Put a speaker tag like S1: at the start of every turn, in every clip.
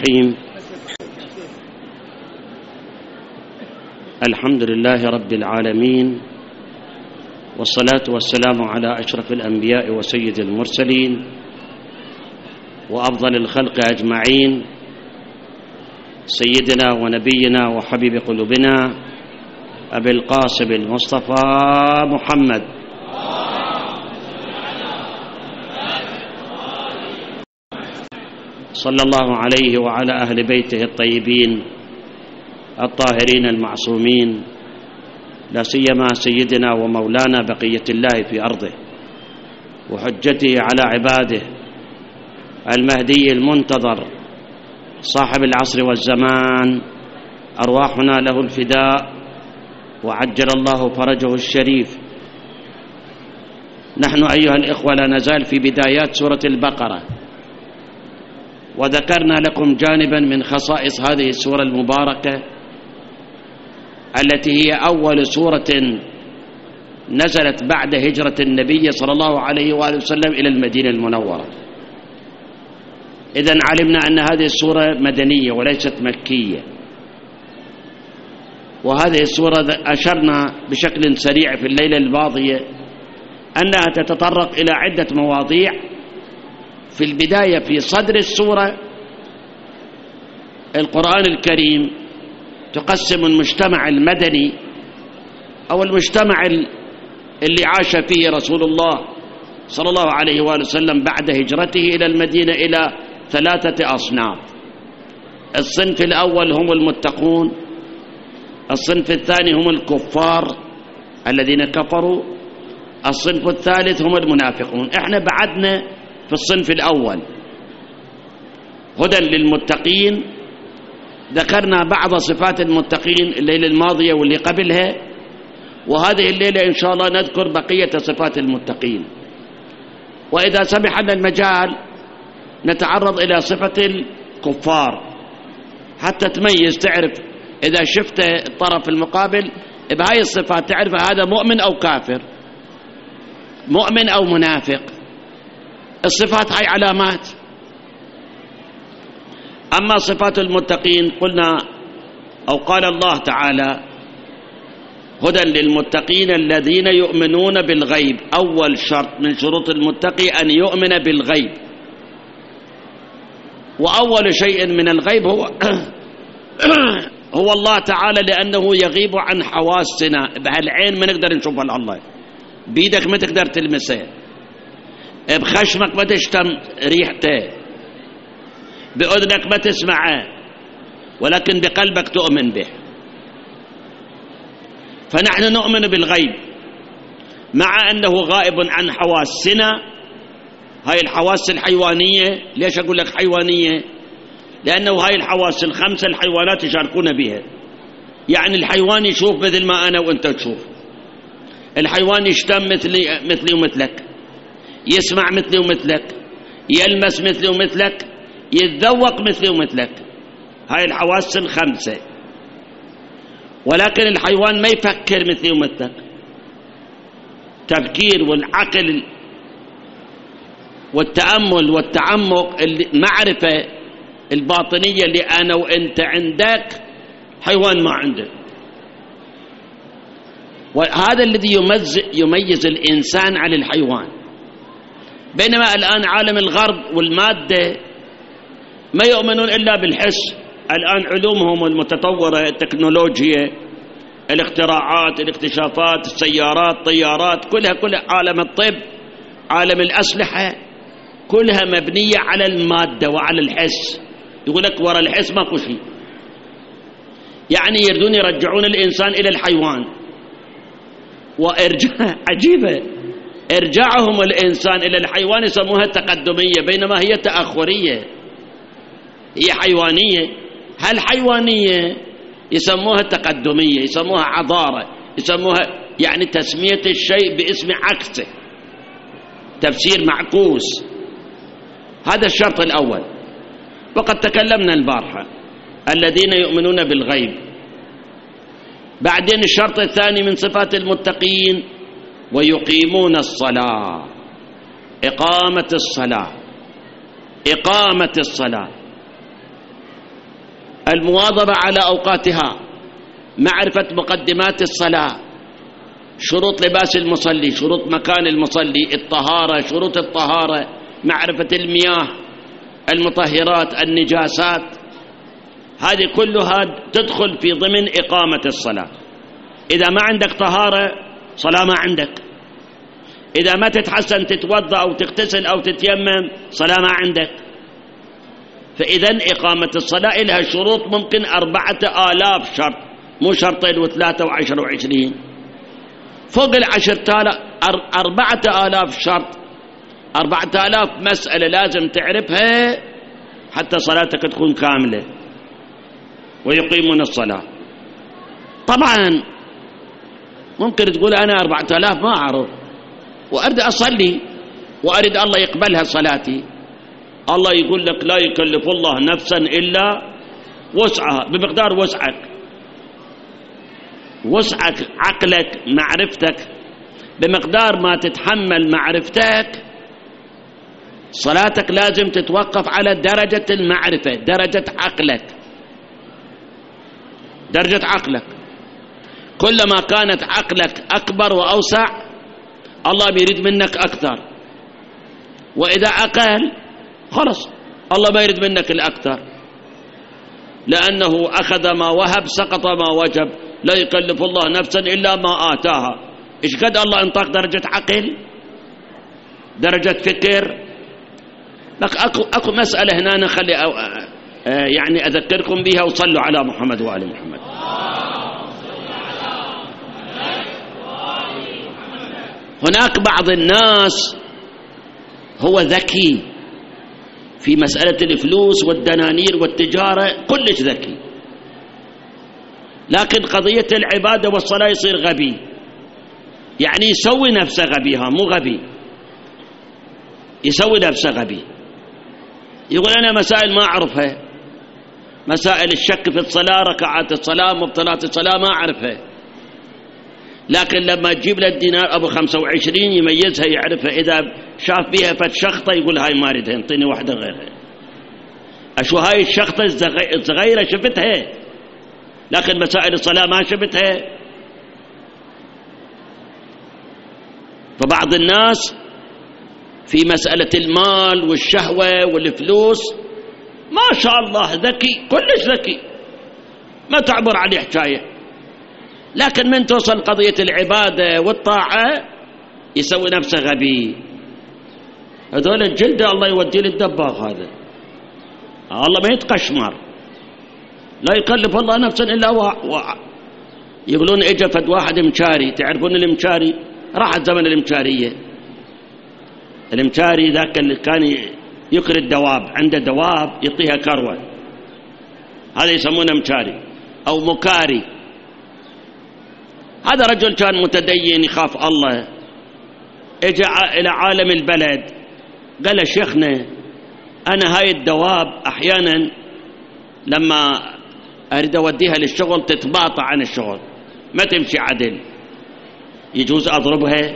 S1: الرحيم. الحمد لله رب العالمين، والصلاة والسلام على أشرف الأنبياء وسيد المرسلين وأفضل الخلق أجمعين، سيدنا ونبينا وحبيب قلوبنا أبي القاسم المصطفى محمد صلى الله عليه وعلى أهل بيته الطيبين الطاهرين المعصومين، لا سيما سيدنا ومولانا بقية الله في أرضه وحجته على عباده المهدي المنتظر صاحب العصر والزمان، أرواحنا له الفداء وعجل الله فرجه الشريف. نحن أيها الإخوة لا نزال في بدايات سورة البقرة، وذكرنا لكم جانبا من خصائص هذه السورة المباركة التي هي أول سورة نزلت بعد هجرة النبي صلى الله عليه وآله وسلم إلى المدينة المنورة. إذن علمنا أن هذه السورة مدنية وليست مكية، وهذه السورة أشرنا بشكل سريع في الليلة الماضية أنها تتطرق إلى عدة مواضيع. في البداية في صدر السورة القرآن الكريم تقسم المجتمع المدني أو المجتمع اللي عاش فيه رسول الله صلى الله عليه وآله وسلم بعد هجرته إلى المدينة إلى 3 أصناف. الصنف الأول هم المتقون، الصنف الثاني هم الكفار الذين كفروا، الصنف الثالث هم المنافقون. احنا بعدنا في الصنف الأول هدى للمتقين، ذكرنا بعض صفات المتقين الليلة الماضية واللي قبلها، وهذه الليلة إن شاء الله نذكر بقية صفات المتقين. وإذا سمح لنا المجال نتعرض إلى صفة الكفار حتى تميز، تعرف إذا شفت الطرف المقابل بهاي الصفات تعرف هذا مؤمن أو كافر، مؤمن أو منافق. الصفات هاي علامات. أما صفات المتقين قلنا أو قال الله تعالى هدى للمتقين الذين يؤمنون بالغيب. أول شرط من شروط المتقي أن يؤمن بالغيب، وأول شيء من الغيب هو الله تعالى، لأنه يغيب عن حواسنا. بهالعين ما نقدر نشوفها الله، بيدك ما تقدر تلمسه، بخشمك ما تشتم ريحته، بأذنك ما تسمعه، ولكن بقلبك تؤمن به. فنحن نؤمن بالغيب مع أنه غائب عن حواسنا. هاي الحواس الحيوانية. ليش أقول لك حيوانية؟ لأنه هاي الحواس الخمسة الحيوانات يشاركون بها. يعني الحيوان يشوف مثل ما أنا وأنت تشوف، الحيوان يشتم مثلي ومثلك، يسمع مثلي ومثلك، يلمس مثلي ومثلك، يتذوق مثلي ومثلك. هاي الحواس الخمسة. ولكن الحيوان ما يفكر مثلي ومثلك. تفكير والعقل والتأمل والتعمق، المعرفة الباطنية اللي أنا وأنت عندك حيوان ما عنده. وهذا الذي يميز الإنسان عن الحيوان. بينما الآن عالم الغرب والمادة ما يؤمنون إلا بالحس. الآن علومهم المتطورة، التكنولوجيا، الاختراعات، الاكتشافات، السيارات، الطيارات، كلها عالم الطب، عالم الأسلحة، كلها مبنية على المادة وعلى الحس. يقول لك وراء الحس ماكو شيء. يعني يريدون يرجعون الإنسان إلى الحيوان. عجيبة، إرجاعهم الإنسان إلى الحيوان يسموها تقدمية، بينما هي تأخرية، هي حيوانية. هالحيوانية يسموها تقدمية، يسموها عذارة، يسموها يعني تسمية الشيء باسم عكسه، تفسير معكوس. هذا الشرط الأول. وقد تكلمنا البارحة الذين يؤمنون بالغيب. بعدين الشرط الثاني من صفات المتقين ويقيمون الصلاة. إقامة الصلاة. المواظبة على أوقاتها، معرفة مقدمات الصلاة، شروط لباس المصلي، شروط مكان المصلي، الطهارة، شروط الطهارة، معرفة المياه، المطهرات، النجاسات، هذه كلها تدخل في ضمن إقامة الصلاة. إذا ما عندك طهارة صلاة ما عندك، إذا ما تتحسن تتوضأ أو تغتسل أو تتيمم صلاة ما عندك. فإذن إقامة الصلاة لها شروط، ممكن 4000 شرط، مو شرطين وثلاثة وعشر وعشرين، فوق 4000 شرط، 4000 مسألة لازم تعرفها حتى صلاتك تكون كاملة. ويقيمون الصلاة. طبعا ممكن تقول أنا 4000 ما أعرف وأريد أصلي وأريد الله يقبلها صلاتي. الله يقول لك لا يكلف الله نفسا إلا وسعها، بمقدار وسعك عقلك معرفتك، بمقدار ما تتحمل معرفتك. صلاتك لازم تتوقف على درجة المعرفة، درجة عقلك. كلما كانت عقلك أكبر وأوسع الله بيريد منك أكثر، وإذا أقل خلص الله ما يريد منك الأكثر، لأنه أخذ ما وهب سقط ما وجب، لا يكلف الله نفسا إلا ما آتاها. إيش قد الله انطاق درجة عقل، درجة فكر. لك أكو مسألة هنا نخلي يعني أذكركم بها، وصلوا على محمد وآل محمد. هناك بعض الناس هو ذكي في مسألة الفلوس والدنانير والتجارة، كلش ذكي، لكن قضية العبادة والصلاة يصير غبي، يعني يسوي نفسه غبي، مو غبي، يسوي نفسه غبي. يقول أنا مسائل ما أعرفها، مسائل الشك في الصلاة، ركعات الصلاة، مبطلات الصلاة ما أعرفها، لكن لما تجيب له الدينار أبو 25 يميزها يعرفها. إذا شاف بيها فتشخطة يقول هاي ما أريدها، انطيني واحدة غيرها. أشو هاي الشخطة الصغيرة شفتها، لكن مسائل الصلاة ما شفتها. فبعض الناس في مسألة المال والشهوة والفلوس ما شاء الله ذكي، كلش ذكي، ما تعبر عليه حكاية، لكن من توصل قضية العبادة والطاعة يسوي نفسه غبي. هذول الجلدة الله يودي للدباغ، هذا الله ما يتقشمر، لا يكلف الله نفسا إلا يقولون إجا فد واحد مشاري، تعرفون المشاري؟ راحت زمن المشارية. المشاري ذاك اللي كان يقري الدواب، عنده دواب يعطيها كروة، هذا يسمونه مشاري أو مكاري. هذا رجل كان متدين يخاف الله، اجى إلى عالم البلد قال له شيخنا أنا هاي الدواب أحيانا لما أريد أوديها للشغل تتباطأ عن الشغل، ما تمشي عدل، يجوز أضربها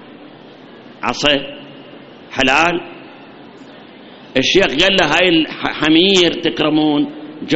S1: عصا حلال؟ الشيخ قال له هاي الحمير تكرمون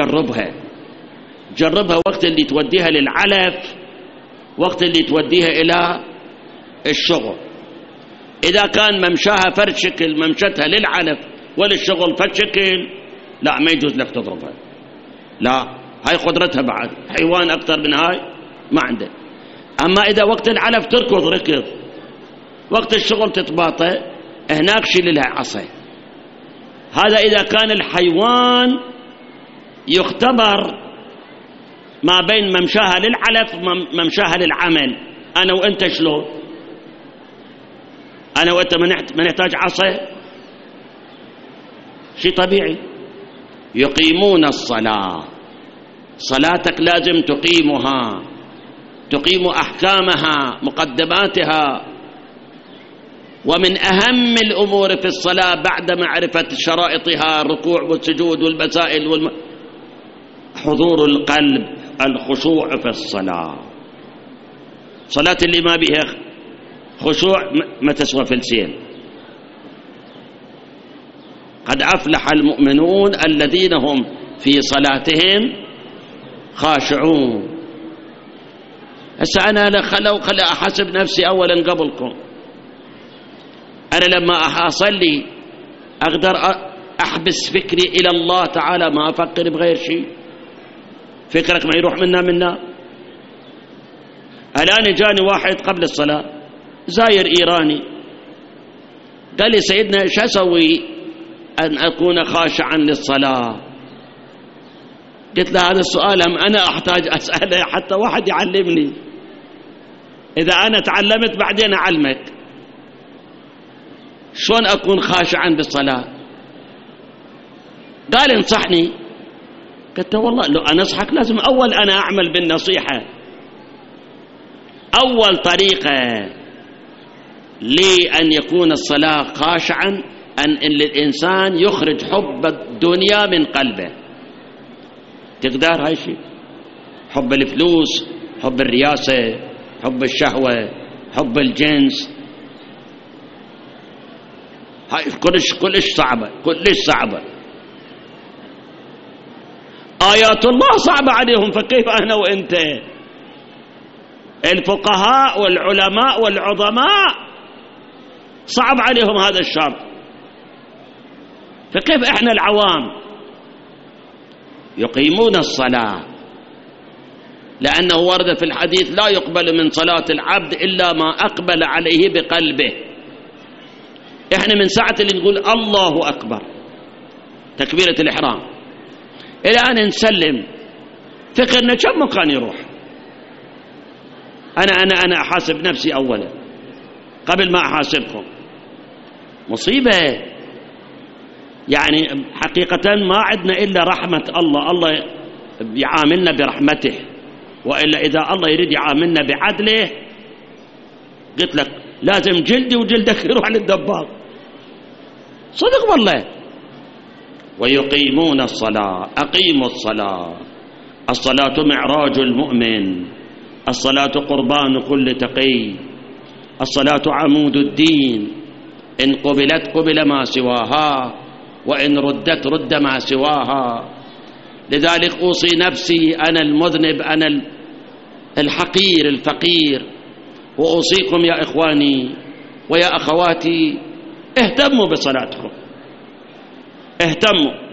S1: جربها وقت اللي توديها للعلف، وقت اللي توديها إلى الشغل. إذا كان ممشاها فرد شكل، ممشتها للعلف وللشغل فرد شكل، لا ما يجوز لك تضربها، لا هاي قدرتها بعد حيوان أكثر من هاي ما عنده. أما إذا وقت العلف ركض، وقت الشغل تتباطأ، هناك شيل لها عصا. هذا إذا كان الحيوان يختبر ما بين ممشاها للعلف وممشاها للعمل. أنا وأنت شلون؟ أنا وأنت ما نحتاج عصا، شيء طبيعي. يقيمون الصلاة، صلاتك لازم تقيمها، تقيم أحكامها مقدماتها. ومن أهم الأمور في الصلاة بعد معرفة شرائطها الركوع والسجود والمسائل حضور القلب، الخشوع في الصلاة. صلاة اللي ما بها خشوع ما تسوى فلسين. قد أفلح المؤمنون الذين هم في صلاتهم خاشعون. هسه أنا خلي أحاسب نفسي أولا قبلكم. أنا لما أصلي أقدر أحبس فكري إلى الله تعالى، ما أفكر بغير شيء، فكرك ما يروح منا. الآن جاني واحد قبل الصلاة زاير إيراني، قال لي سيدنا إيش أسوي أن أكون خاشعا للصلاة؟ قلت له هذا السؤال أنا أحتاج أسأله حتى واحد يعلمني، إذا أنا تعلمت بعدين أعلمك شلون أكون خاشعا بالصلاة. قال انصحني. قلت والله لو أنصحك لازم أول أنا أعمل بالنصيحة. أول طريقة لأن يكون الصلاة خاشعا أن الإنسان يخرج حب الدنيا من قلبه. تقدر هاي شيء، حب الفلوس، حب الرياسة، حب الشهوة، حب الجنس، هاي كلش صعبة. آيات الله صعبة عليهم، فكيف أنا وإنت؟ الفقهاء والعلماء والعظماء صعب عليهم هذا الشرط، فكيف إحنا العوام؟ يقيمون الصلاة، لأنه ورد في الحديث لا يقبل من صلاة العبد إلا ما أقبل عليه بقلبه. إحنا من ساعة اللي نقول الله أكبر تكبيرة الإحرام إلى أن نسلم فكرنا كم مكان يروح. أنا أحاسب نفسي أولا قبل ما أحاسبكم. مصيبة يعني حقيقة ما عندنا إلا رحمة الله يعاملنا برحمته، وإلا إذا الله يريد يعاملنا بعدله قلت لك لازم جلدي وجلدك يروح للدباغ. صدق والله. ويقيمون الصلاة، أقيموا الصلاة. الصلاة معراج المؤمن، الصلاة قربان كل تقي، الصلاة عمود الدين، إن قبلت قبل ما سواها، وإن ردت رد ما سواها. لذلك أوصي نفسي أنا المذنب، أنا الحقير الفقير، وأوصيكم يا إخواني ويا أخواتي اهتموا بصلاتكم، اهتموا.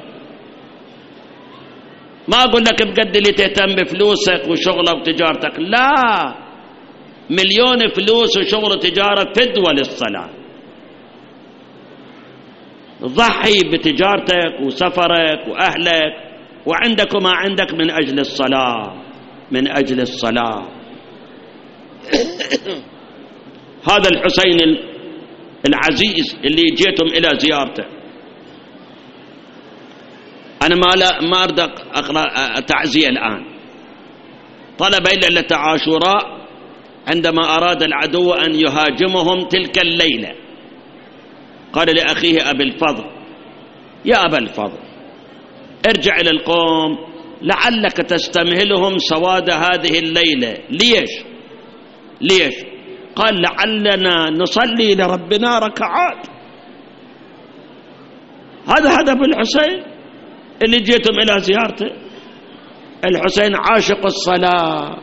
S1: ما أقول لك بقد اللي تهتم بفلوسك وشغلك وتجارتك، لا، مليون فلوس وشغل وتجارة فدوة للصلاة. ضحي بتجارتك وسفرك وأهلك وعندك وما عندك من أجل الصلاة، من أجل الصلاة. هذا الحسين العزيز اللي جيتم إلى زيارته، أنا ما أريد أقرأ تعزية الآن. طلب ليلة عاشوراء عندما أراد العدو أن يهاجمهم تلك الليلة، قال لأخيه أبي الفضل: يا أبا الفضل، ارجع إلى القوم لعلك تستمهلهم سواد هذه الليلة. ليش؟ قال: لعلنا نصلي لربنا ركعات. هذا هدف الحسين اللي جيتم إلى زيارته. الحسين عاشق الصلاة.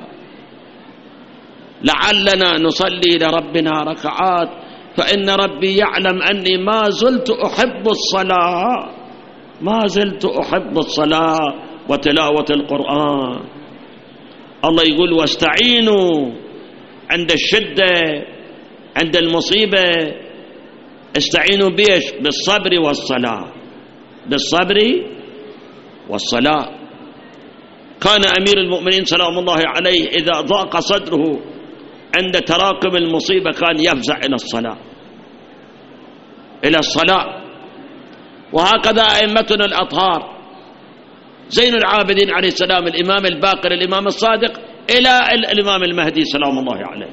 S1: لعلنا نصلي لربنا ركعات، فإن ربي يعلم أني ما زلت أحب الصلاة، ما زلت أحب الصلاة وتلاوة القرآن. الله يقول: واستعينوا عند الشدة، عند المصيبة استعينوا بيش؟ بالصبر والصلاة، بالصبر والصلاة. كان أمير المؤمنين سلام الله عليه إذا ضاق صدره عند تراكم المصيبة كان يفزع إلى الصلاة، إلى الصلاة. وهكذا أئمتنا الأطهار، زين العابدين عليه السلام، الإمام الباقر، الإمام الصادق، إلى الإمام المهدي سلام الله عليه،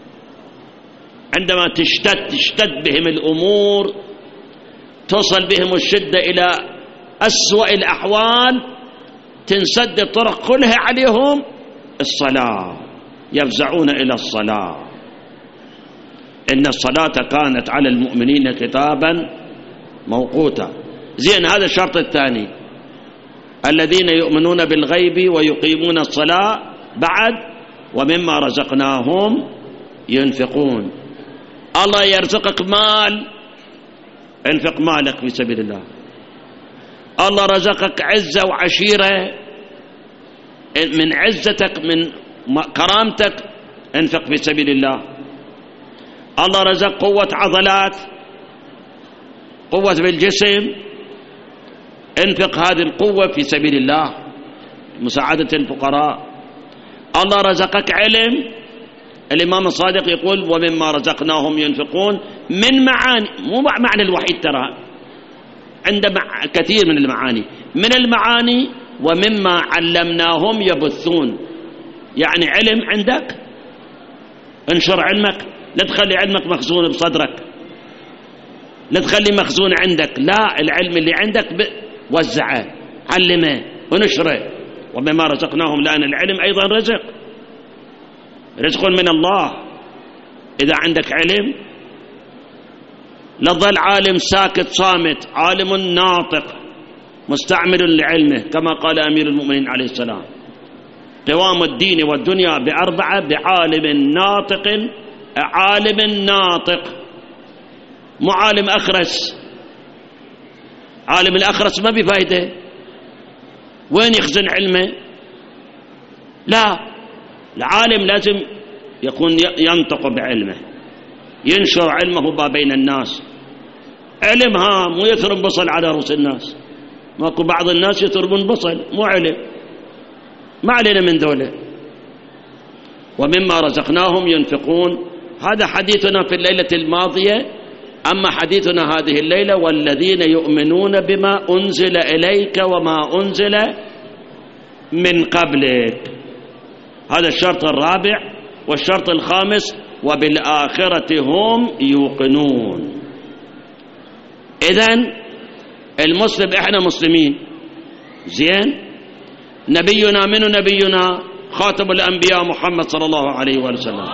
S1: عندما تشتد بهم الأمور، توصل بهم الشدة إلى أسوأ الأحوال، تنسد الطرق كلها عليهم، الصلاة، يفزعون إلى الصلاة. إن الصلاة كانت على المؤمنين كتابا موقوتا. زين، هذا الشرط الثاني. الذين يؤمنون بالغيب ويقيمون الصلاة، بعد ومما رزقناهم ينفقون. الله يرزقك مال، انفق مالك في سبيل الله. الله رزقك عزة وعشيرة، من عزتك من كرامتك انفق في سبيل الله. الله رزق قوة عضلات، قوة بالجسم، انفق هذه القوة في سبيل الله، مساعدة الفقراء. الله رزقك علم، الإمام الصادق يقول ومما رزقناهم ينفقون، من معاني، مو معنى الوحيد ترى، عنده كثير من المعاني، من المعاني ومما علمناهم يبثون، يعني علم عندك انشر علمك، لا تخلي علمك مخزون بصدرك، لا تخلي مخزون عندك، لا، العلم اللي عندك وزعه، علمه ونشره. ومما رزقناهم، لأن العلم أيضا رزق من الله. إذا عندك علم لا تظل عالم ساكت صامت، عالم ناطق مستعمل لعلمه، كما قال أمير المؤمنين عليه السلام: قوام الدين والدنيا بأربعة: بعالم ناطق، عالم ناطق، مو عالم أخرس. عالم الأخرس ما بفايدة، وين يخزن علمه؟ لا، العالم لازم يكون ينطق بعلمه، ينشر علمه بين الناس. علمها مو يثرم بصل على رؤوس الناس، ماكو بعض الناس يثرمون بصل، مو علم، ما علينا من ذولا. ومما رزقناهم ينفقون، هذا حديثنا في الليلة الماضية. أما حديثنا هذه الليلة: والذين يؤمنون بما أنزل إليك وما أنزل من قبلك. هذا الشرط الرابع. والشرط الخامس: وبالآخرة هم يوقنون. إذن المسلم، إحنا مسلمين، زين. نبينا منو؟ نبينا خاتم الأنبياء محمد صلى الله عليه وسلم.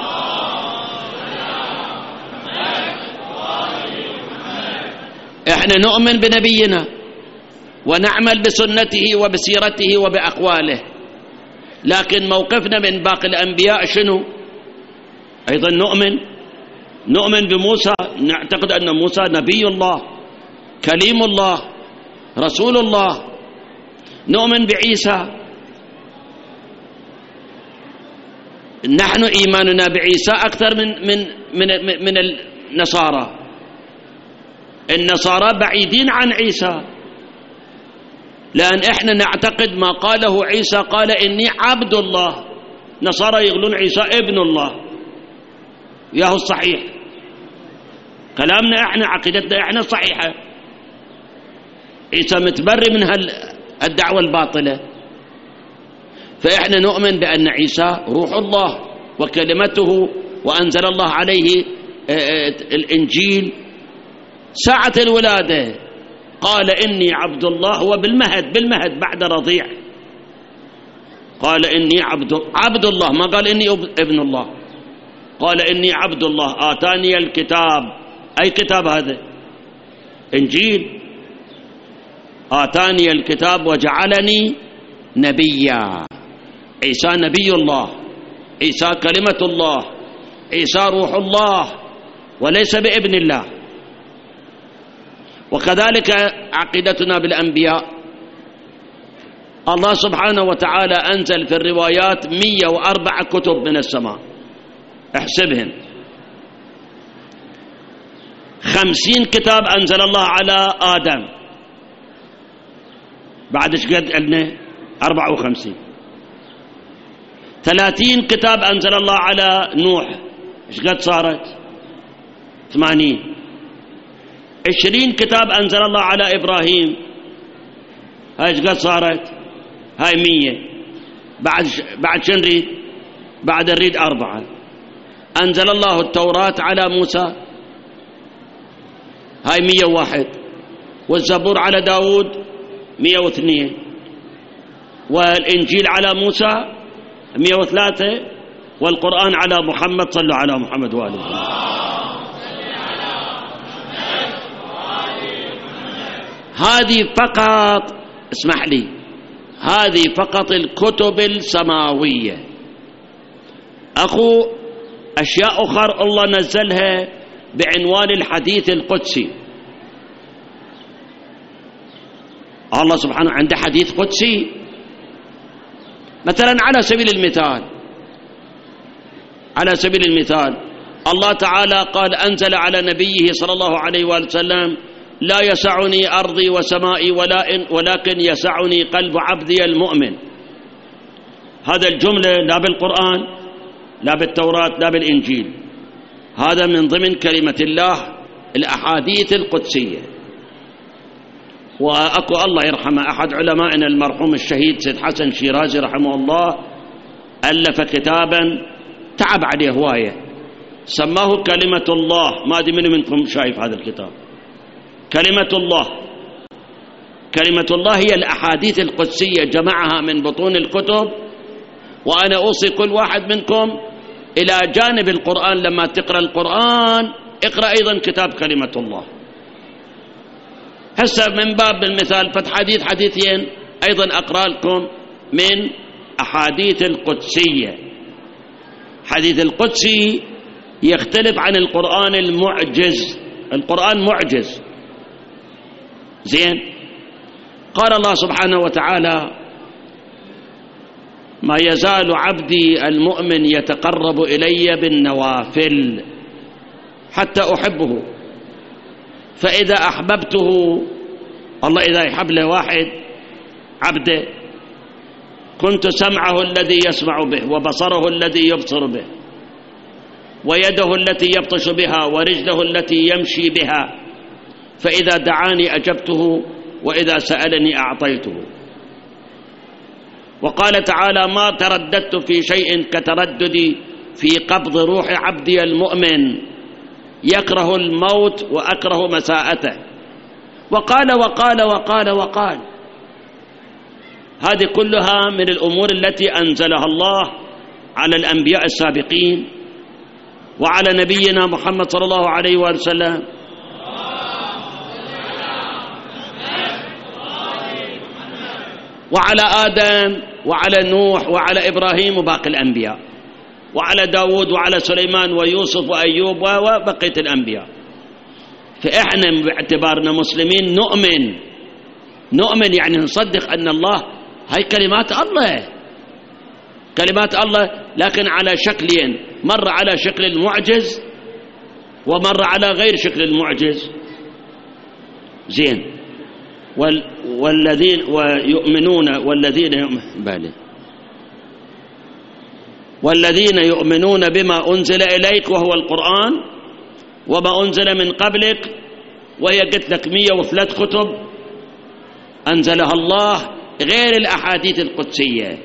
S1: إحنا نؤمن بنبينا ونعمل بسنته وبسيرته وبأقواله، لكن موقفنا من باقي الأنبياء شنو؟ أيضا نؤمن بموسى، نعتقد أن موسى نبي الله، كليم الله، رسول الله. نؤمن بعيسى، نحن إيماننا بعيسى أكثر من النصارى. النصارى بعيدين عن عيسى، لأن إحنا نعتقد ما قاله عيسى، قال إني عبد الله. نصارى يقولون عيسى ابن الله، ياهو الصحيح. كلامنا إحنا، عقيدتنا إحنا صحيحة، عيسى متبرئ من الدعوة الباطلة. فإحنا نؤمن بأن عيسى روح الله وكلمته، وأنزل الله عليه الإنجيل ساعة الولادة، قال إني عبد الله. وبالمهد بعد رضيع قال إني عبد الله، ما قال إني ابن الله، قال إني عبد الله آتاني الكتاب. أي كتاب هذا؟ إنجيل. آتاني الكتاب وجعلني نبيا. عيسى نبي الله، عيسى كلمة الله، عيسى روح الله وليس بابن الله. وكذلك عقيدتنا بالأنبياء. الله سبحانه وتعالى أنزل في الروايات 104 كتب من السماء، احسبهم. 50 كتاب أنزل الله على آدم، بعد ايش قد قلنا؟ 54. 30 كتاب أنزل الله على نوح، ايش قد صارت؟ 80. 20 كتاب أنزل الله على إبراهيم، هاي ايش قد صارت؟ هاي 100. بعد شو نريد؟ بعد نريد 4. أنزل الله التوراة على موسى، هاي 101. والزبور على داود 102. والإنجيل على موسى 103. والقرآن على محمد، صلوا على محمد وآله. هذه فقط، اسمح لي، هذه فقط الكتب السماوية. أخو أشياء أخرى الله نزلها بعنوان الحديث القدسي. الله سبحانه عنده حديث قدسي. مثلا على سبيل المثال الله تعالى قال أنزل على نبيه صلى الله عليه وسلم: لا يسعني أرضي وسمائي ولكن يسعني قلب عبدي المؤمن. هذا الجملة لا بالقرآن لا بالتوراة لا بالإنجيل، هذا من ضمن كلمة الله الأحاديث القدسية. وأكو الله يرحمه أحد علمائنا المرحوم الشهيد سيد حسن شيرازي رحمه الله ألف كتابا تعب عليه هواية، سماه كلمة الله. ما أدري من منكم شايف هذا الكتاب. كلمة الله هي الأحاديث القدسية، جمعها من بطون الكتب. وأنا أوصي كل واحد منكم إلى جانب القرآن لما تقرأ القرآن اقرأ أيضا كتاب كلمة الله. هسه من باب المثال حديثين أيضا أقرأ لكم من أحاديث القدسية. حديث القدسي يختلف عن القرآن المعجز. القرآن معجز زين. قال الله سبحانه وتعالى: ما يزال عبدي المؤمن يتقرب إلي بالنوافل حتى أحبه فإذا أحببته. الله إذا يحب له واحد عبده كنت سمعه الذي يسمع به وبصره الذي يبصر به ويده التي يبطش بها ورجله التي يمشي بها فإذا دعاني أجبته وإذا سألني أعطيته. وقال تعالى: ما ترددت في شيء كترددي في قبض روح عبدي المؤمن يكره الموت وأكره مساءته. وقال وقال وقال وقال. هذه كلها من الأمور التي أنزلها الله على الأنبياء السابقين وعلى نبينا محمد صلى الله عليه وسلم. وعلى آدم وعلى نوح وعلى إبراهيم وباقي الأنبياء وعلى داود وعلى سليمان ويوسف وأيوب وبقية الأنبياء. فإحنا باعتبارنا مسلمين نؤمن يعني نصدق أن الله هاي كلمات الله لكن على شكلين، مرة على شكل المعجز ومرة على غير شكل المعجز. زين. والذين يؤمنون بما أنزل إليك وهو القرآن وما أنزل من قبلك، وهي قلت لك 103 كتب أنزلها الله غير الأحاديث القدسية.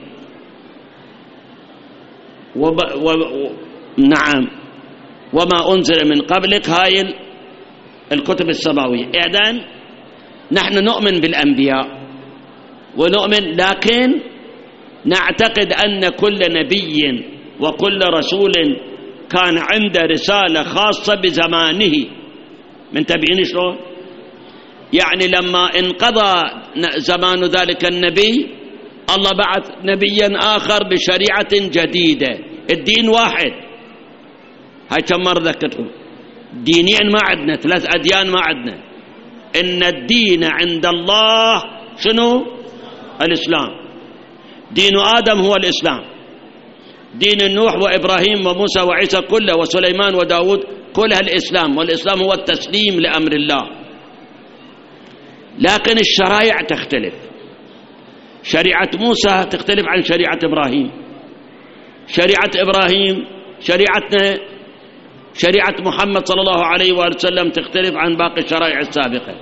S1: نعم، وما أنزل من قبلك هاي الكتب السماوية. إذن نحن نؤمن بالأنبياء ونؤمن، لكن نعتقد أن كل نبي وكل رسول كان عنده رسالة خاصة بزمانه. من تبعين شلون؟ يعني لما انقضى زمان ذلك النبي الله بعث نبيا آخر بشريعة جديدة. الدين واحد. هاي كم مرة ذكرتكم؟ دينيا ما عندنا 3 أديان ما عندنا. إن الدين عند الله شنو؟ الإسلام. دين آدم هو الإسلام، دين نوح وإبراهيم وموسى وعيسى كله وسليمان وداود كلها الإسلام، والإسلام هو التسليم لأمر الله. لكن الشرائع تختلف. شريعة موسى تختلف عن شريعة إبراهيم، شريعة إبراهيم شريعتنا شريعة محمد صلى الله عليه وسلم تختلف عن باقي الشرائع السابقة.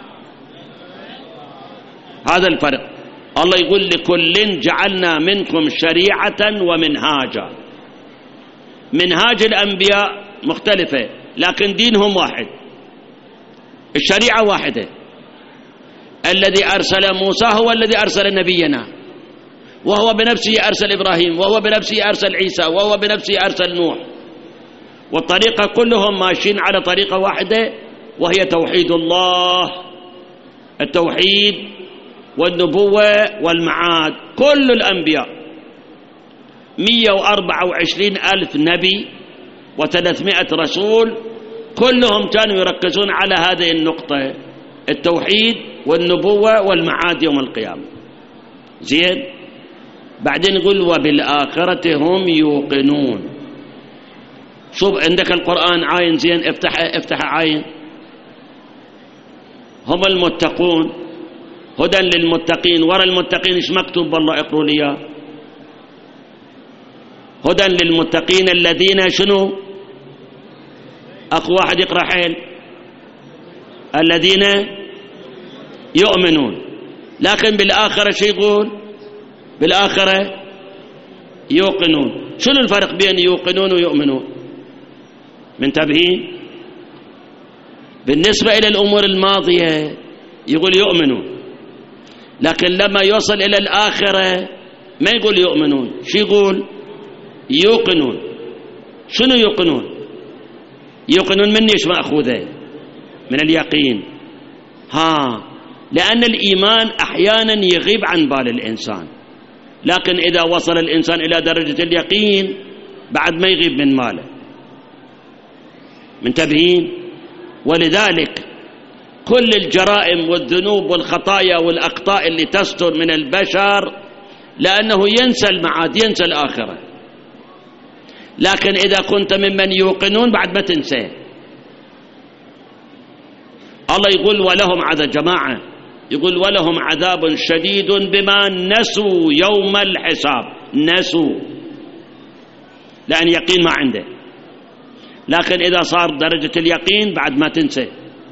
S1: هذا الفرق. الله يقول: لكل جعلنا منكم شريعة ومنهاجا. منهاج الأنبياء مختلفة لكن دينهم واحد، الشريعة واحدة. الذي أرسل موسى هو الذي أرسل نبينا، وهو بنفسه أرسل إبراهيم، وهو بنفسه أرسل عيسى، وهو بنفسه أرسل نوح. والطريقة كلهم ماشيين على طريقة واحدة وهي توحيد الله. التوحيد والنبوة والمعاد. كل الأنبياء 124,000 نبي و300 رسول كلهم كانوا يركزون على هذه النقطة: التوحيد والنبوة والمعاد يوم القيامة. زين، بعدين يقول وبالآخرة هم يوقنون. شوف عندك القرآن عاين، زين افتح عاين. هم المتقون، هدى للمتقين. ورا المتقين ايش مكتوب؟ والله اقروا لي. هدى للمتقين الذين شنو؟ اقوى واحد يقرأ حيل. الذين يؤمنون. لكن بالآخرة شو يقول؟ بالآخرة يوقنون. شنو الفرق بين يوقنون ويؤمنون؟ منتبهين؟ بالنسبة إلى الأمور الماضية يقول يؤمنون، لكن لما يوصل إلى الآخرة ما يقول يؤمنون. شو يقول؟ يوقنون. شنو يوقنون؟ يوقنون من ايش مأخوذة؟ من اليقين. لأن الإيمان أحيانا يغيب عن بال الإنسان، لكن إذا وصل الإنسان إلى درجة اليقين بعد ما يغيب من ماله. منتبهين؟ ولذلك كل الجرائم والذنوب والخطايا والأخطاء اللي تصدر من البشر لأنه ينسى المعاد، ينسى الآخرة. لكن إذا كنت ممن يوقنون بعد ما تنسى. الله يقول ولهم عذاب، جماعة يقول ولهم عذاب شديد بما نسوا يوم الحساب. نسوا لأن يقين ما عنده، لكن إذا صار درجة اليقين بعد ما تنسى.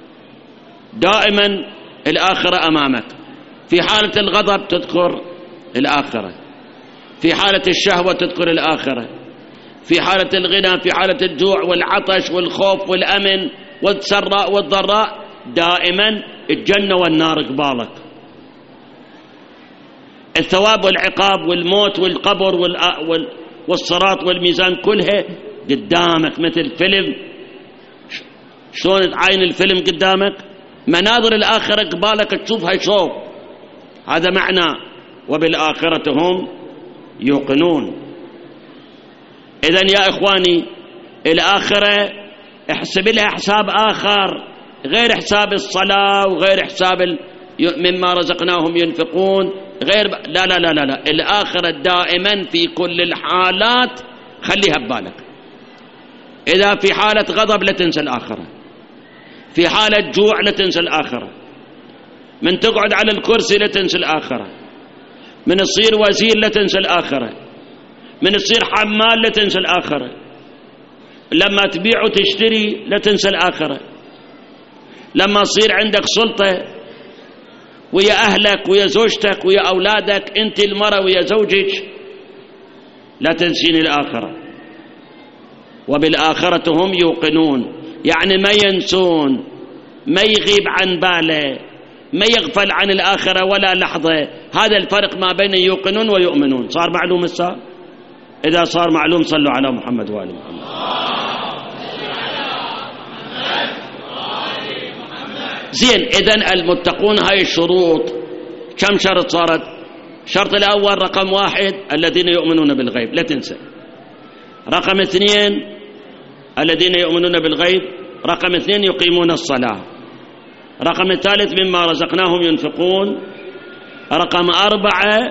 S1: دائما الآخرة أمامك. في حالة الغضب تذكر الآخرة، في حالة الشهوة تذكر الآخرة، في حالة الغنى، في حالة الجوع والعطش والخوف والأمن والسراء والضراء دائما الجنة والنار قبالك. الثواب والعقاب والموت والقبر والصراط والميزان كلها قدامك مثل فيلم. شلون تعاين الفيلم قدامك؟ مناظر الآخرة قبالك تشوفها شوف. هذا معنى وبالآخرة هم يوقنون. إذن يا إخواني الآخرة احسب لها حساب آخر غير حساب الصلاة وغير حساب مما رزقناهم ينفقون، غير لا لا لا لا. الآخرة دائما في كل الحالات خليها ببالك. إذا في حالة غضب لا تنسى الآخرة، في حالة جوع لا تنسى الآخرة، من تقعد على الكرسي لا تنسى الآخرة، من تصير وزير لا تنسى الآخرة، من تصير حمال لا تنسى الآخرة، لما تبيع وتشتري لا تنسى الآخرة، لما تصير عندك سلطة ويا أهلك ويا زوجتك ويا أولادك، أنت المرأة ويا زوجك، لا تنسين الآخرة. وبالآخرة هم يوقنون، يعني ما ينسون، ما يغيب عن باله، ما يغفل عن الآخرة ولا لحظة. هذا الفرق ما بين يوقنون ويؤمنون. صار معلوم الساعة؟ إذا صار معلوم صلوا على محمد وآل محمد. زين، إذن المتقون هاي الشروط كم شرط صارت؟ الشرط الأول رقم 1 الذين يؤمنون بالغيب، لا تنسى. رقم 2 الذين يؤمنون بالغيب. رقم 2 يقيمون الصلاة. رقم 3 مما رزقناهم ينفقون. رقم 4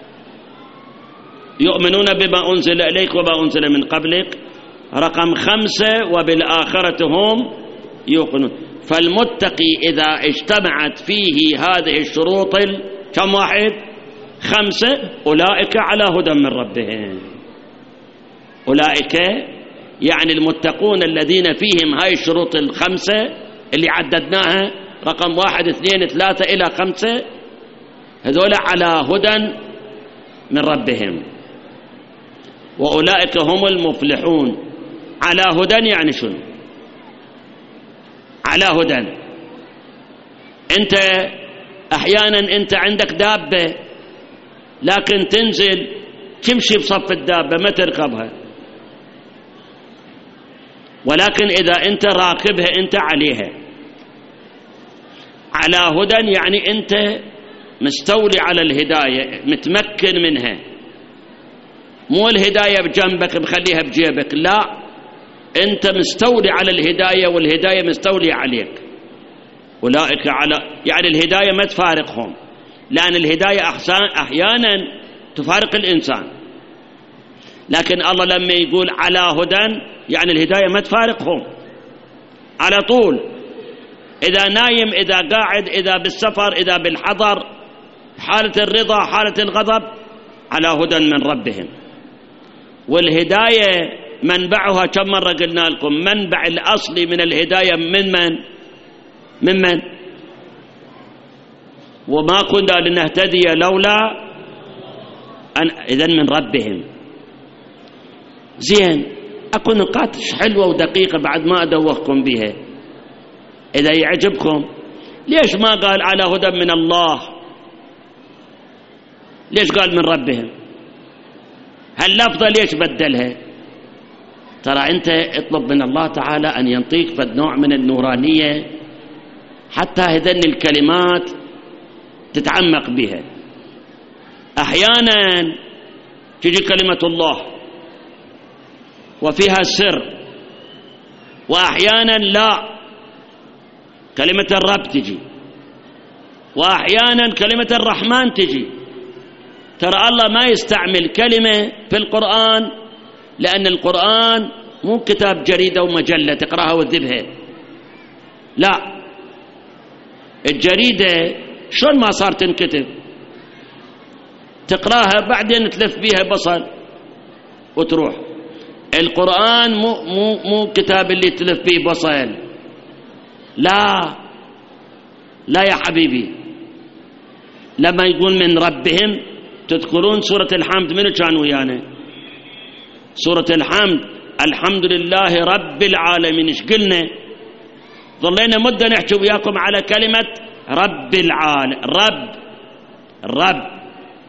S1: يؤمنون بما أنزل إليك وما أنزل من قبلك. رقم 5 وبالآخرة هم يوقنون. فالمتقي إذا اجتمعت فيه هذه الشروط كم واحد؟ 5، أولئك على هدى من ربهم. أولئك يعني المتقون الذين فيهم هاي الشروط 5 اللي عددناها، رقم 1 2 3 إلى 5، هذول على هدى من ربهم، وأولئك هم المفلحون. على هدى يعني شنو؟ على هدى. أنت أحيانا أنت عندك دابة لكن تنزل تمشي بصف الدابة ما تركبها، ولكن إذا أنت راكبها أنت عليها. على هدى يعني أنت مستولي على الهداية، متمكن منها، مو الهداية بجنبك مخليها بجيبك، لا، أنت مستولي على الهداية والهداية مستولي عليك. أولئك يعني الهداية ما تفارقهم، لأن الهداية أحيانا تفارق الإنسان، لكن الله لما يقول على هدى يعني الهداية ما تفارقهم على طول، إذا نايم، إذا قاعد، إذا بالسفر، إذا بالحضر، حالة الرضا، حالة الغضب، على هدى من ربهم. والهداية منبعها كم مرة قلنا لكم، منبع الأصلي من الهداية من وما كنا لنهتدي لولا إذن من ربهم. زين، أكو نقاط حلوة ودقيقة بعد ما أدوخكم بها، إذا يعجبكم ليش ما قال على هدى من الله؟ ليش قال من ربهم؟ هاللفظة ليش بدلها؟ ترى أنت اطلب من الله تعالى أن ينطيك فد نوع من النورانية حتى هذن الكلمات تتعمق بها. أحيانا تجي كلمة الله وفيها سر، وأحيانا لا، كلمة الرب تجي، وأحيانا كلمة الرحمن تجي. ترى الله ما يستعمل كلمة في القرآن، لأن القرآن مو كتاب جريدة ومجلة تقرأها وتذبها، لا، الجريدة شلون ما صار تنكتب، تقرأها بعدين تلف بيها بصل وتروح. القرآن مو كتاب اللي تلف بيه بصل، لا يا حبيبي. لما يقول من ربهم، تذكرون سورة الحمد، منو كان ويانا؟ سورة الحمد، الحمد لله رب العالمين. ايش قلنا؟ ظلينا مدة نحكي وياكم على كلمة رب العالم، الرب.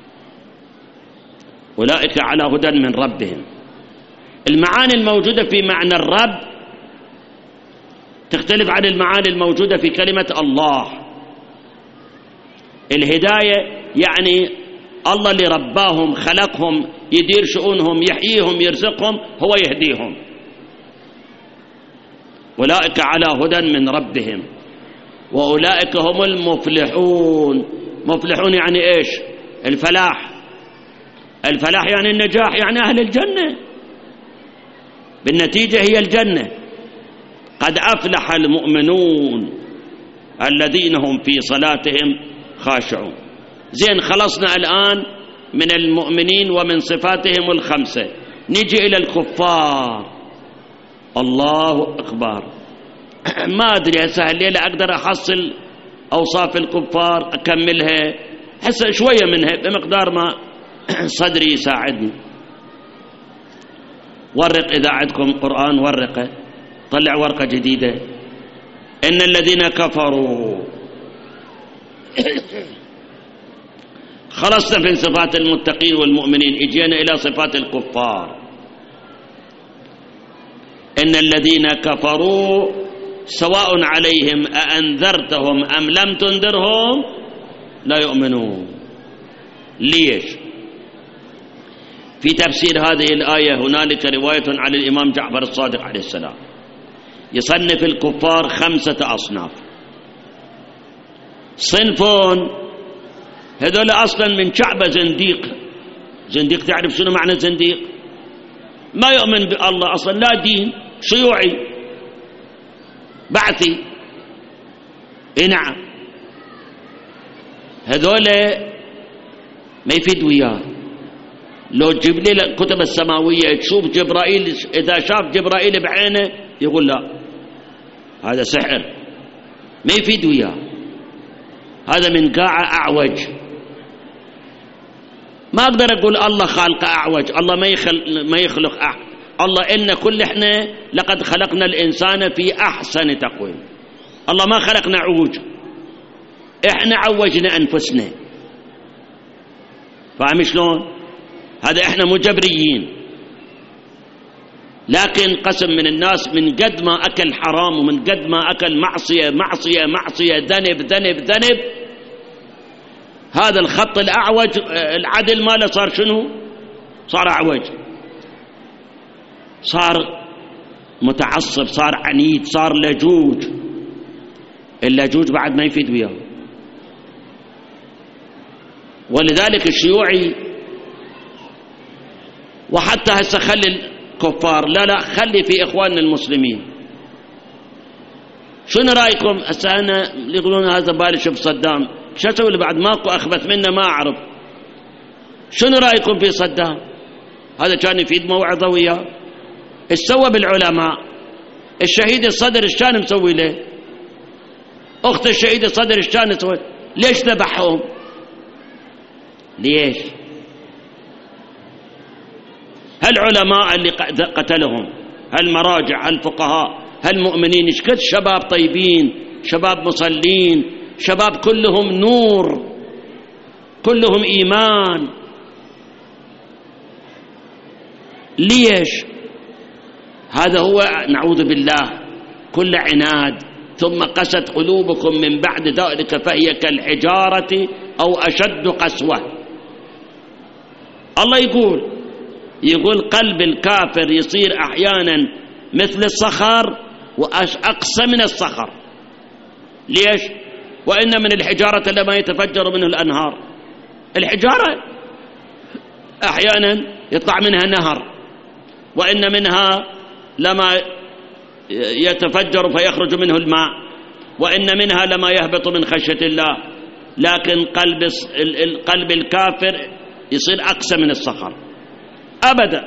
S1: أولئك على هدى من ربهم. المعاني الموجودة في معنى الرب تختلف عن المعاني الموجودة في كلمة الله. الهداية يعني الله اللي رباهم، خلقهم، يدير شؤونهم، يحييهم، يرزقهم، هو يهديهم. أولئك على هدى من ربهم وأولئك هم المفلحون. مفلحون يعني إيش؟ الفلاح. الفلاح يعني النجاح، يعني أهل الجنة، بالنتيجة هي الجنة. قد أفلح المؤمنون الذين هم في صلاتهم خاشعون. زين، خلصنا الآن من المؤمنين ومن صفاتهم الخمسة. نجي إلى الكفار. الله أكبر. ما أدري هسه الليلة أقدر أحصل أوصاف الكفار أكملها، هسه شوية منها بمقدار ما صدري يساعدني. ورق إذا عندكم قرآن ورقه، طلع ورقة جديدة. إن الذين كفروا. خلصنا في صفات المتقين والمؤمنين، اجينا إلى صفات الكفار. إن الذين كفروا سواء عليهم أأنذرتهم أم لم تنذرهم لا يؤمنون. ليش؟ في تفسير هذه الآية هنالك رواية عن الإمام جعفر الصادق عليه السلام، يصنف الكفار 5 أصناف. صنف هذول أصلا من شعب زنديق. تعرف شنو معنى زنديق؟ ما يؤمن بالله أصلا، لا دين، شيوعي بعثي. نعم، هذول ما يفيد وياه. لو تجيب لي الكتب السماوية تشوف جبرائيل، إذا شاف جبرائيل بعينه يقول لا، هذا سحر، ما يفيد وياه، هذا من قاعة أعوج. ما أقدر أقول الله خالق أعوج، الله ما يخلق الله إن كل إحنا لقد خلقنا الإنسان في أحسن تقويم. الله ما خلقنا عوج، إحنا عوجنا أنفسنا. فاهم شلون؟ هذا إحنا مجبريين. لكن قسم من الناس من قد ما أكل حرام ومن قد ما أكل معصية، ذنب، هذا الخط الأعوج العدل ماله صار شنو؟ صار أعوج، صار متعصب، صار عنيد، صار لجوج. اللجوج بعد ما يفيد وياه. ولذلك الشيوعي وحتى هسه خلي الكفار، لا خلي في إخواننا المسلمين. شنو رأيكم هسه؟ أنا يقولون هذا بالش بصدام، شو أسوي اللي بعد ماكو أخبث منه ما أعرف. شنو رأيكم في صدام؟ هذا كان يفيد موعظة وياه. ايش سوى بالعلماء؟ الشهيد الصدر ايش كان مسوي له؟ أخت الشهيد الصدر ايش كان مسوي؟ ليش ذبحهم؟ ليش؟ هالعلماء اللي قتلهم، هالمراجع، هالفقهاء، هالمؤمنين، ايش كثر شباب طيبين، شباب مصلين، شباب كلهم نور، كلهم إيمان. ليش؟ هذا هو نعوذ بالله كل عناد. ثم قست قلوبكم من بعد ذلك فهي كالحجارة أو أشد قسوة. الله يقول قلب الكافر يصير أحيانا مثل الصخر وأقسى من الصخر. ليش؟ وإن من الحجارة لما يتفجر منه الأنهار. الحجارة أحيانا يطلع منها نهر، وإن منها لما يتفجر فيخرج منه الماء، وإن منها لما يهبط من خشية الله. لكن قلب الكافر يصير أقسى من الصخر أبدا.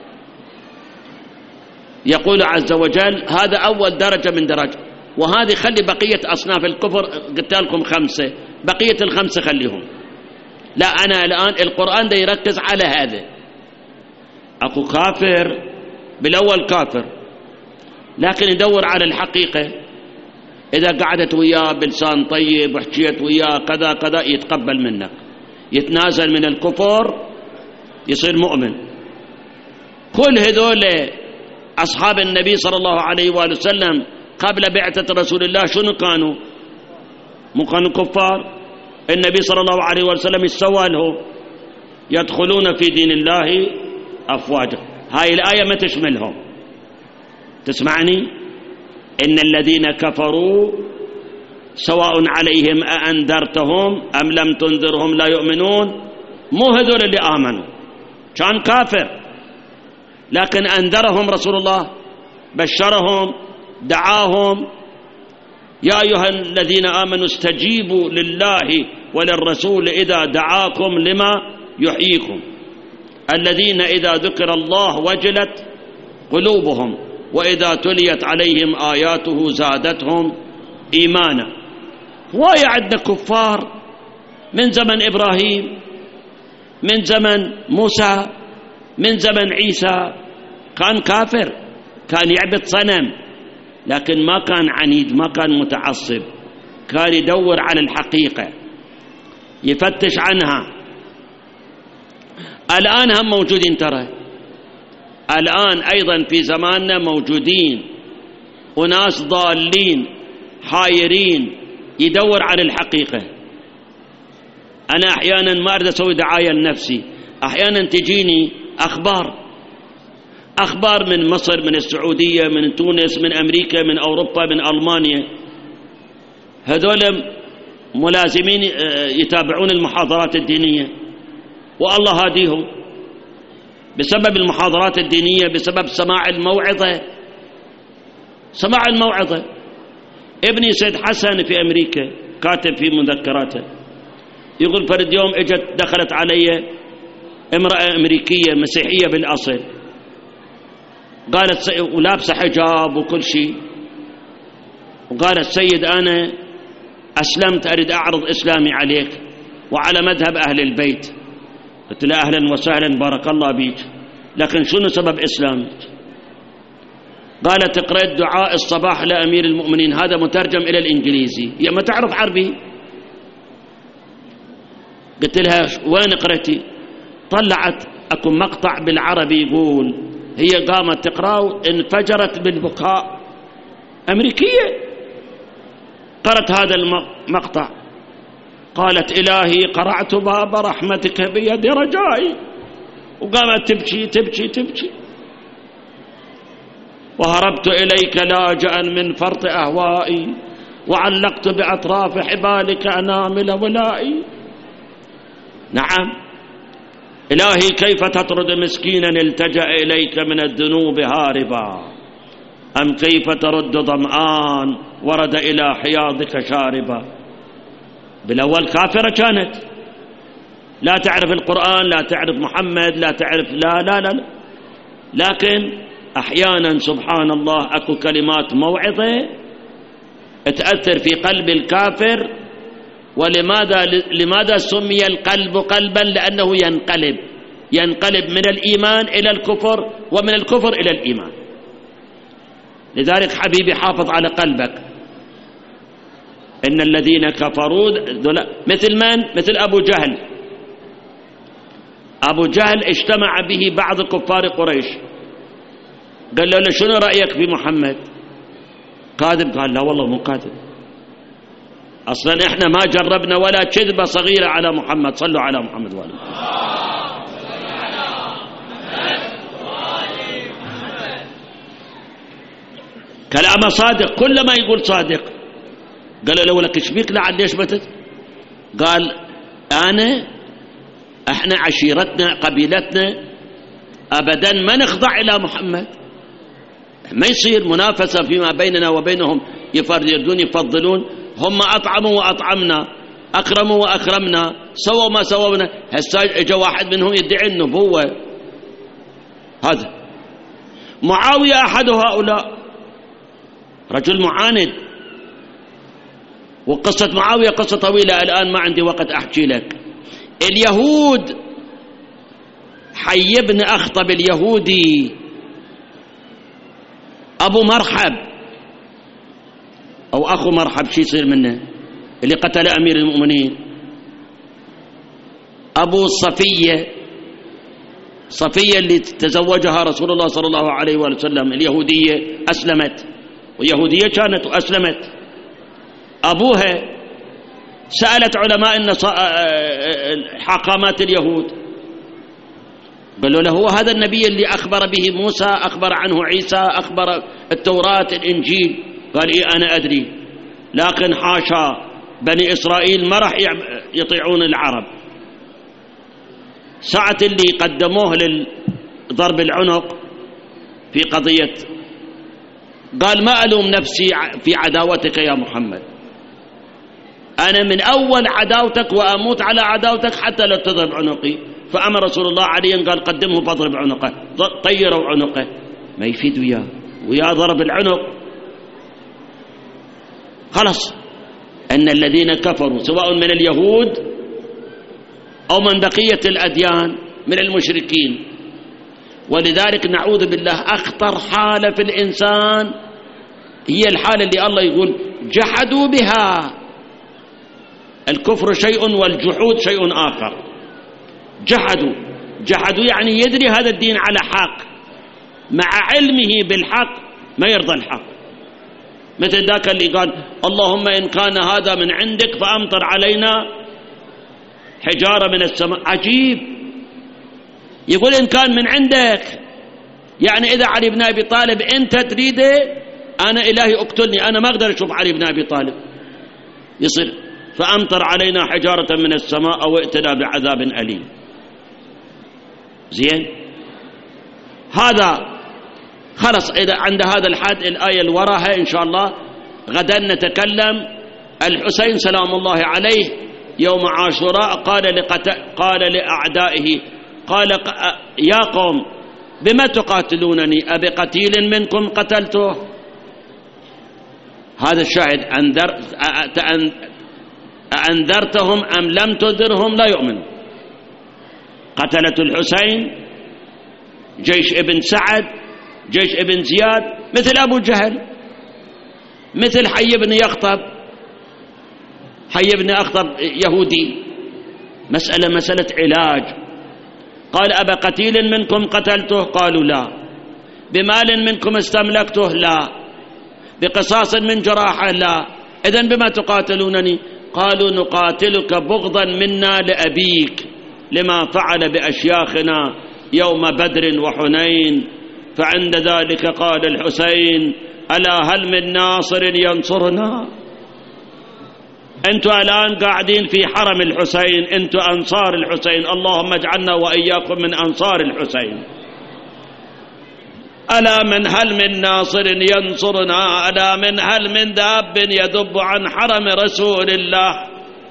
S1: يقول عز وجل هذا أول درجة من درجة. وهذه خلي بقية أصناف الكفر، قلت لكم 5، بقية ال5 خليهم. لا، أنا الآن القرآن ده يركز على هذا. أكو كافر بالأول كافر، لكن يدور على الحقيقة. إذا قعدت وياه بلسان طيب وحكيت وياه كذا كذا يتقبل منك، يتنازل من الكفر يصير مؤمن. كل هذول أصحاب النبي صلى الله عليه وآله وسلم قبل بعثة رسول الله شنو كانوا؟ مو كانوا كفار؟ النبي صلى الله عليه وسلم يسوى له يدخلون في دين الله أفواجا. هاي الآية ما تشملهم. تسمعني؟ إن الذين كفروا سواء عليهم أأنذرتهم أم لم تنذرهم لا يؤمنون. مو هذول اللي آمنوا، كان كافر لكن أنذرهم رسول الله، بشرهم، دعاهم. يا أيها الذين آمنوا استجيبوا لله وللرسول إذا دعاكم لما يحييكم الذين إذا ذكر الله وجلت قلوبهم وإذا تليت عليهم آياته زادتهم إيمانا. هواية عندنا كفار من زمن إبراهيم، من زمن موسى، من زمن عيسى. كان كافر، كان يعبد صنم، لكن ما كان عنيد، ما كان متعصب، كان يدور على الحقيقة، يفتش عنها. الآن هم موجودين، ترى الآن أيضا في زماننا موجودين وناس ضالين حايرين يدور على الحقيقة. أنا أحيانا ما أريد أسوي دعاية لنفسي، أحيانا تجيني أخبار من مصر، من السعودية، من تونس، من أمريكا، من أوروبا، من ألمانيا. هذول ملازمين يتابعون المحاضرات الدينية، والله هاديهم بسبب المحاضرات الدينية، بسبب سماع الموعظة. ابني سيد حسن في أمريكا كاتب في مذكراته، يقول فرد يوم دخلت علي امرأة أمريكية مسيحية بالأصل، قالت ولابسة حجاب وكل شيء، وقالت سيد أنا أسلمت، أريد أعرض إسلامي عليك وعلى مذهب أهل البيت. قلت له أهلا وسهلا، بارك الله بيك، لكن شنو سبب إسلامك؟ قالت قرأت دعاء الصباح لأمير المؤمنين، هذا مترجم إلى الإنجليزي، هي ما تعرف عربي. قلت لها وين قرأتي؟ طلعت أكو مقطع بالعربي يقول هي قامت تقرأ وانفجرت بالبكاء. أمريكية قرأت هذا المقطع، قالت إلهي قرعت باب رحمتك بيد رجائي، وقامت تبكي تبكي تبكي. وهربت إليك لاجئا من فرط أهوائي، وعلقت بأطراف حبالك أنامل ولائي. نعم إلهي كيف تطرد مسكينا التجأ إليك من الذنوب هاربا، أم كيف ترد ظمآن ورد إلى حياضك شاربا. بالأول كافرة كانت، لا تعرف القرآن، لا تعرف محمد، لا تعرف لا لا لا, لا. لكن أحيانا سبحان الله أكو كلمات موعظة تأثر في قلب الكافر. لماذا سمي القلب قلبا؟ لأنه ينقلب من الإيمان إلى الكفر، ومن الكفر إلى الإيمان. لذلك حبيبي حافظ على قلبك. إن الذين كفروا مثل من؟ مثل أبو جهل. أبو جهل اجتمع به بعض كفار قريش، قال له شنو رأيك في محمد؟ كاذب؟ قال لا والله مو كاذب، أصلا إحنا ما جربنا ولا كذبة صغيرة على محمد. صلوا على محمد وآله. كلامه صادق، كل ما يقول صادق. قال له لك ايش بيك لعل ليش بتت؟ قال احنا عشيرتنا قبيلتنا ابدا ما نخضع الى محمد، ما يصير منافسه فيما بيننا وبينهم، يفضلون. هم اطعموا واطعمنا، اكرموا واكرمنا، سووا ما سوونا. هسه اجى واحد منهم يدعي النبوه. هذا معاويه احد هؤلاء، رجل معاند. وقصة معاوية قصة طويلة، الآن ما عندي وقت أحكي لك. اليهود، حي بن أخطب اليهودي أبو مرحب أو أخو مرحب، شي يصير منه، اللي قتل أمير المؤمنين. أبو صفية اللي تزوجها رسول الله صلى الله عليه وسلم، اليهودية أسلمت، ويهودية كانت وأسلمت. أبوها سألت علماء حاكمات اليهود، قالوا له هو هذا النبي اللي أخبر به موسى، أخبر عنه عيسى، أخبر التوراة الإنجيل؟ قال إيه أنا أدري، لكن حاشا بني إسرائيل ما راح يطيعون العرب. ساعة اللي قدموه لضرب العنق في قضية، قال ما ألوم نفسي في عداوتك يا محمد، أنا من أول عداوتك وأموت على عداوتك حتى لا تضرب عنقي. فأمر رسول الله عليا قال قدمه فاضرب عنقه، طيروا عنقه، ما يفيد وياه ضرب العنق. خلص، أن الذين كفروا سواء من اليهود أو من بقية الأديان من المشركين. ولذلك نعوذ بالله أخطر حالة في الإنسان هي الحالة اللي الله يقول جحدوا بها. الكفر شيء والجحود شيء آخر. جحدوا يعني يدري هذا الدين على حق، مع علمه بالحق ما يرضى الحق. مثل ذاك اللي قال اللهم إن كان هذا من عندك فأمطر علينا حجارة من السماء. عجيب، يقول إن كان من عندك، يعني إذا علي بن أبي طالب أنت تريده، أنا إلهي أقتلني، أنا ما أقدر أشوف علي بن أبي طالب. يصير فأمطر علينا حجارة من السماء أو ائتنا بعذاب أليم. زين، هذا خلص. إذا عند هذا الحد الآية اللي وراها إن شاء الله غدا نتكلم. الحسين سلام الله عليه يوم عاشوراء قال لأعدائه، قال يا قوم بما تقاتلونني، أبقتيل منكم قتلته؟ هذا الشاهد، أنذرتهم أم لم تنذرهم لا يؤمنون. قتلة الحسين، جيش ابن سعد، جيش ابن زياد، مثل أبو جهل، مثل حي بن يخطب. حي بن أخطب يهودي، مسألة علاج. قال أبا قتيل منكم قتلته؟ قالوا لا. بمال منكم استملكته؟ لا. بقصاص من جراحة؟ لا. إذن بما تقاتلونني؟ قالوا نقاتلك بغضا منا لأبيك لما فعل بأشياخنا يوم بدر وحنين. فعند ذلك قال الحسين ألا هل من ناصر ينصرنا؟ أنتم الآن قاعدين في حرم الحسين، أنتم أنصار الحسين، اللهم اجعلنا وإياكم من أنصار الحسين. ألا من هل من ناصر ينصرنا؟ ألا من هل من داب يذب عن حرم رسول الله؟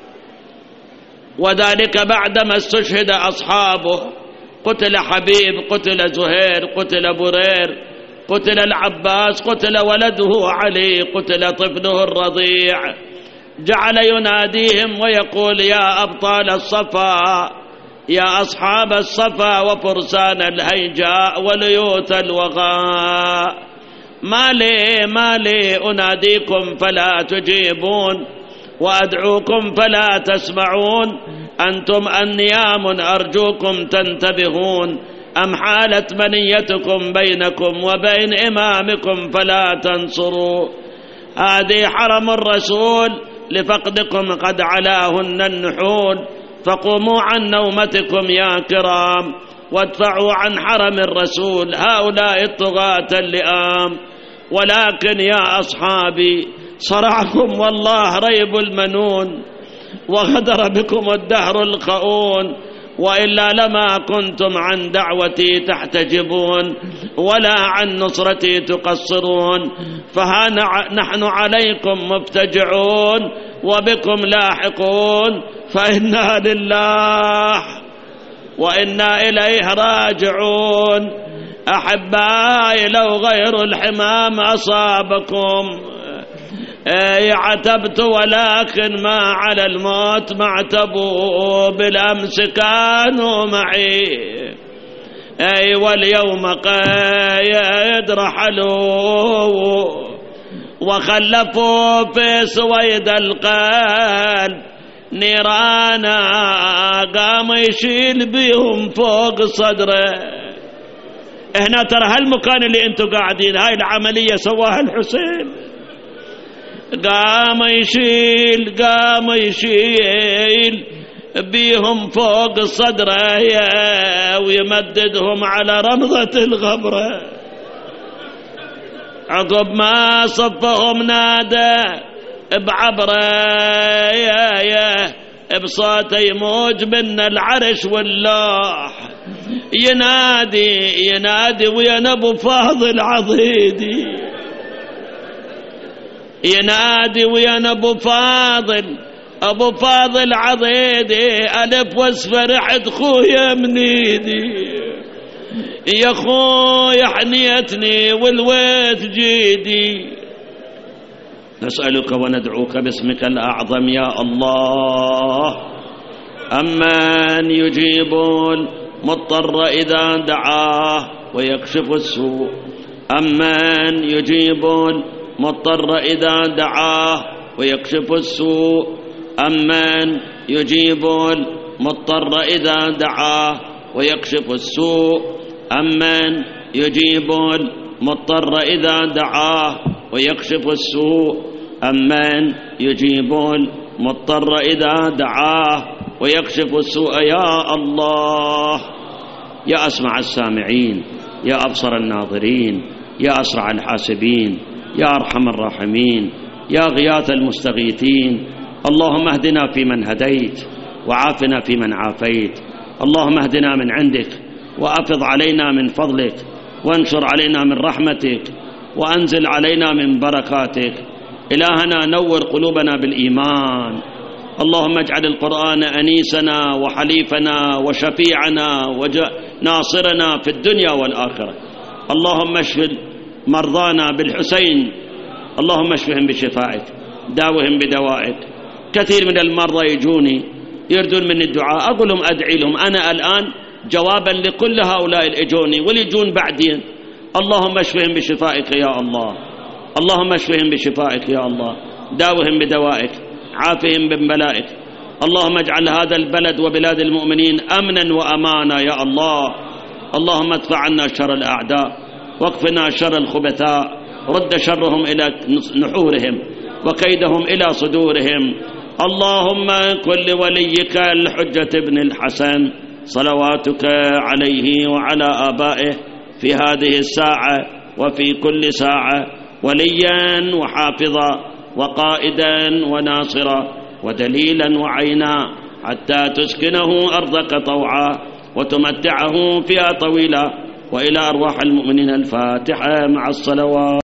S1: وذلك بعدما استشهد أصحابه، قتل حبيب، قتل زهير، قتل برير، قتل العباس، قتل ولده علي، قتل طفله الرضيع. جعل يناديهم ويقول يا أبطال الصفا، يا أصحاب الصفا وفرسان الهيجاء وليوت الوغاء، ما لي أناديكم فلا تجيبون وأدعوكم فلا تسمعون، أنتم أنيام أرجوكم تنتبهون، أم حالت منيتكم بينكم وبين إمامكم فلا تنصروا. هذه حرم الرسول لفقدكم قد علاهن النحول، فقوموا عن نومتكم يا كرام وادفعوا عن حرم الرسول هؤلاء الطغاة اللئام. ولكن يا أصحابي صرعكم والله ريب المنون، وغدر بكم الدهر الخؤون، وإلا لما كنتم عن دعوتي تحتجبون ولا عن نصرتي تقصرون. فها نحن عليكم مفتجعون وبكم لاحقون، فإنا لله وإنا إليه راجعون. أحبائي لو غير الحمام أصابكم عتبت، ولكن ما على الموت ما اعتبوا، بالأمس كانوا معي واليوم قيد رحلوا، وخلفوا في سويد القلب نيرانا قام يشيل بهم فوق صدره. هنا ترى هالمكان اللي انتم قاعدين هاي العملية سواها الحسين، قام يشيل بيهم فوق صدره ويمددهم على رمضة الغبرة. عقب ما صفهم نادى بعبره بصوت يموج من العرش واللوح، ينادي ويا ابو فاضل عضيدي، ينادي ويا ابو فاضل عضيدي، الف واصفر عد خويا من ايدي، يا خويا حنيتني والويت جيدي. نسألك وندعوك باسمك الأعظم يا الله، أمن يجيب المضطر إذا دعاه ويكشف السوء، أمن يجيب المضطر إذا دعاه ويكشف السوء، أمن يجيب المضطر إذا دعاه ويكشف السوء، أمن يجيب المضطر إذا دعاه ويكشف السوء، أمن يجيب المضطر إذا دعاه ويكشف السوء. يا الله، يا أسمع السامعين، يا أبصر الناظرين، يا أسرع الحاسبين، يا أرحم الراحمين، يا غياث المستغيثين. اللهم اهدنا فيمن هديت وعافنا فيمن عافيت، اللهم اهدنا من عندك وأفض علينا من فضلك، وانشر علينا من رحمتك، وأنزل علينا من بركاتك. إلهنا نور قلوبنا بالإيمان، اللهم اجعل القرآن أنيسنا وحليفنا وشفيعنا وناصرنا في الدنيا والآخرة. اللهم اشف مرضانا بالحسين، اللهم اشفهم بشفائك، داوهم بدوائك. كثير من المرضى يجوني يردون من الدعاء، أقول لهم أدعي لهم أنا الآن جوابا لكل هؤلاء اللي يجوني واللي يجون بعدين. اللهم اشفهم بشفائك يا الله، اللهم اشفهم بشفائك يا الله، داوهم بدوائك، عافهم ببلائك. اللهم اجعل هذا البلد وبلاد المؤمنين أمنا وأمانا يا الله. اللهم ادفع عنا شر الأعداء واكفنا شر الخبثاء، رد شرهم إلى نحورهم وكيدهم إلى صدورهم. اللهم كن لوليك الحجة ابن الحسن صلواتك عليه وعلى آبائه في هذه الساعة وفي كل ساعة وليا وحافظا وقائدا وناصرا ودليلا وعينا حتى تسكنه أرضك طوعا وتمتعه فيها طويلا، وإلى أرواح المؤمنين الفاتحة مع الصلوات.